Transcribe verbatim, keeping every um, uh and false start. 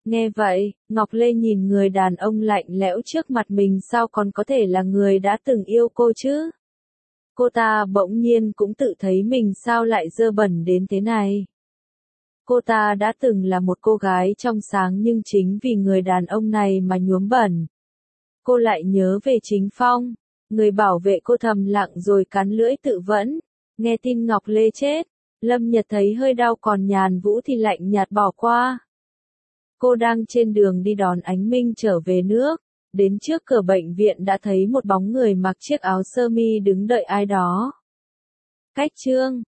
Nghe vậy, Ngọc Lê nhìn người đàn ông lạnh lẽo trước mặt mình sao còn có thể là người đã từng yêu cô chứ? Cô ta bỗng nhiên cũng tự thấy mình sao lại dơ bẩn đến thế này. Cô ta đã từng là một cô gái trong sáng nhưng chính vì người đàn ông này mà nhuốm bẩn. Cô lại nhớ về Chính Phong, người bảo vệ cô thầm lặng rồi cắn lưỡi tự vẫn. Nghe tin Ngọc Lê chết, Lâm Nhật thấy hơi đau còn Nhàn Vũ thì lạnh nhạt bỏ qua. Cô đang trên đường đi đón Ánh Minh trở về nước, đến trước cửa bệnh viện đã thấy một bóng người mặc chiếc áo sơ mi đứng đợi ai đó. Cách Trương